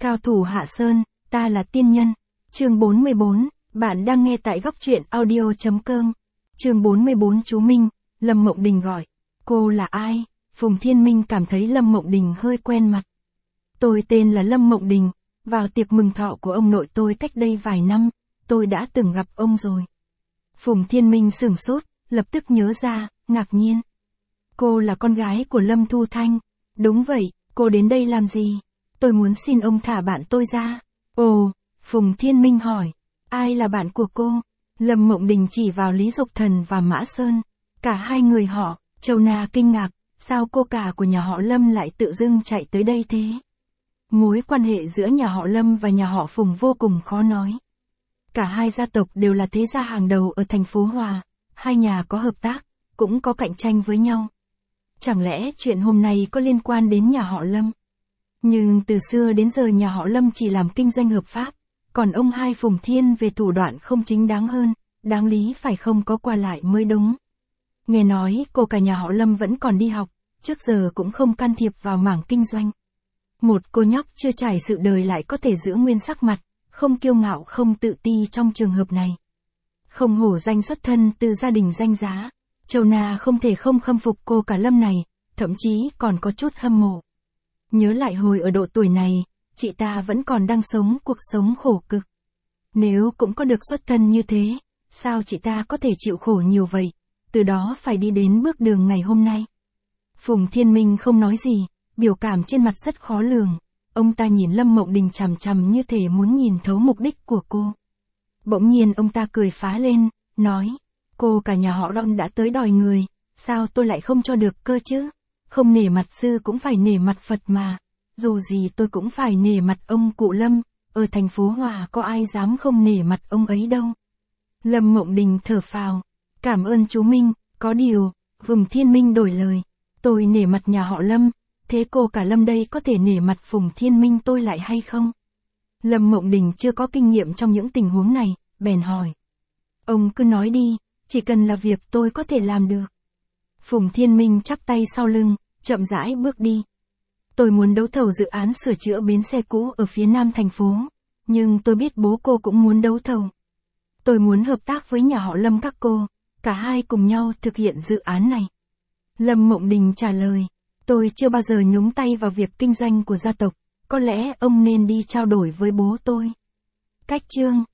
Cao thủ Hạ Sơn, ta là tiên nhân. Chương 44, bạn đang nghe tại góc truyện audio.com. Chương 44 chú Minh, Lâm Mộng Đình gọi. Cô là ai? Phùng Thiên Minh cảm thấy Lâm Mộng Đình hơi quen mặt. Tôi tên là Lâm Mộng Đình, vào tiệc mừng thọ của ông nội tôi cách đây vài năm, tôi đã từng gặp ông rồi. Phùng Thiên Minh sửng sốt, lập tức nhớ ra, ngạc nhiên. Cô là con gái của Lâm Thu Thanh. Đúng vậy, cô đến đây làm gì? Tôi muốn xin ông thả bạn tôi ra. Ồ, Phùng Thiên Minh hỏi, ai là bạn của cô? Lâm Mộng Đình chỉ vào Lý Dục Thần và Mã Sơn. Cả hai người họ, Châu Na kinh ngạc, sao cô cả của nhà họ Lâm lại tự dưng chạy tới đây thế? Mối quan hệ giữa nhà họ Lâm và nhà họ Phùng vô cùng khó nói. Cả hai gia tộc đều là thế gia hàng đầu ở thành phố Hòa, hai nhà có hợp tác, cũng có cạnh tranh với nhau. Chẳng lẽ chuyện hôm nay có liên quan đến nhà họ Lâm? Nhưng từ xưa đến giờ nhà họ Lâm chỉ làm kinh doanh hợp pháp, còn ông hai Phùng Thiên về thủ đoạn không chính đáng hơn, đáng lý phải không có qua lại mới đúng. Nghe nói cô cả nhà họ Lâm vẫn còn đi học, trước giờ cũng không can thiệp vào mảng kinh doanh. Một cô nhóc chưa trải sự đời lại có thể giữ nguyên sắc mặt, không kiêu ngạo không tự ti trong trường hợp này. Không hổ danh xuất thân từ gia đình danh giá, Châu Na không thể không khâm phục cô cả Lâm này, thậm chí còn có chút hâm mộ. Nhớ lại hồi ở độ tuổi này, chị ta vẫn còn đang sống cuộc sống khổ cực. Nếu cũng có được xuất thân như thế, sao chị ta có thể chịu khổ nhiều vậy, từ đó phải đi đến bước đường ngày hôm nay. Phùng Thiên Minh không nói gì, biểu cảm trên mặt rất khó lường. Ông ta nhìn Lâm Mộng Đình chằm chằm như thể muốn nhìn thấu mục đích của cô. Bỗng nhiên ông ta cười phá lên, nói, cô cả nhà họ Lâm đã tới đòi người, sao tôi lại không cho được cơ chứ? Không nể mặt sư cũng phải nể mặt Phật mà, dù gì tôi cũng phải nể mặt ông cụ Lâm, ở thành phố Hòa có ai dám không nể mặt ông ấy đâu. Lâm Mộng Đình thở phào, cảm ơn chú Minh, có điều, Phùng Thiên Minh đổi lời, tôi nể mặt nhà họ Lâm, thế cô cả Lâm đây có thể nể mặt Phùng Thiên Minh tôi lại hay không? Lâm Mộng Đình chưa có kinh nghiệm trong những tình huống này, bèn hỏi. Ông cứ nói đi, chỉ cần là việc tôi có thể làm được. Phùng Thiên Minh chắp tay sau lưng, chậm rãi bước đi. Tôi muốn đấu thầu dự án sửa chữa bến xe cũ ở phía nam thành phố, nhưng tôi biết bố cô cũng muốn đấu thầu. Tôi muốn hợp tác với nhà họ Lâm các cô, cả hai cùng nhau thực hiện dự án này. Lâm Mộng Đình trả lời, tôi chưa bao giờ nhúng tay vào việc kinh doanh của gia tộc, có lẽ ông nên đi trao đổi với bố tôi. Cách chương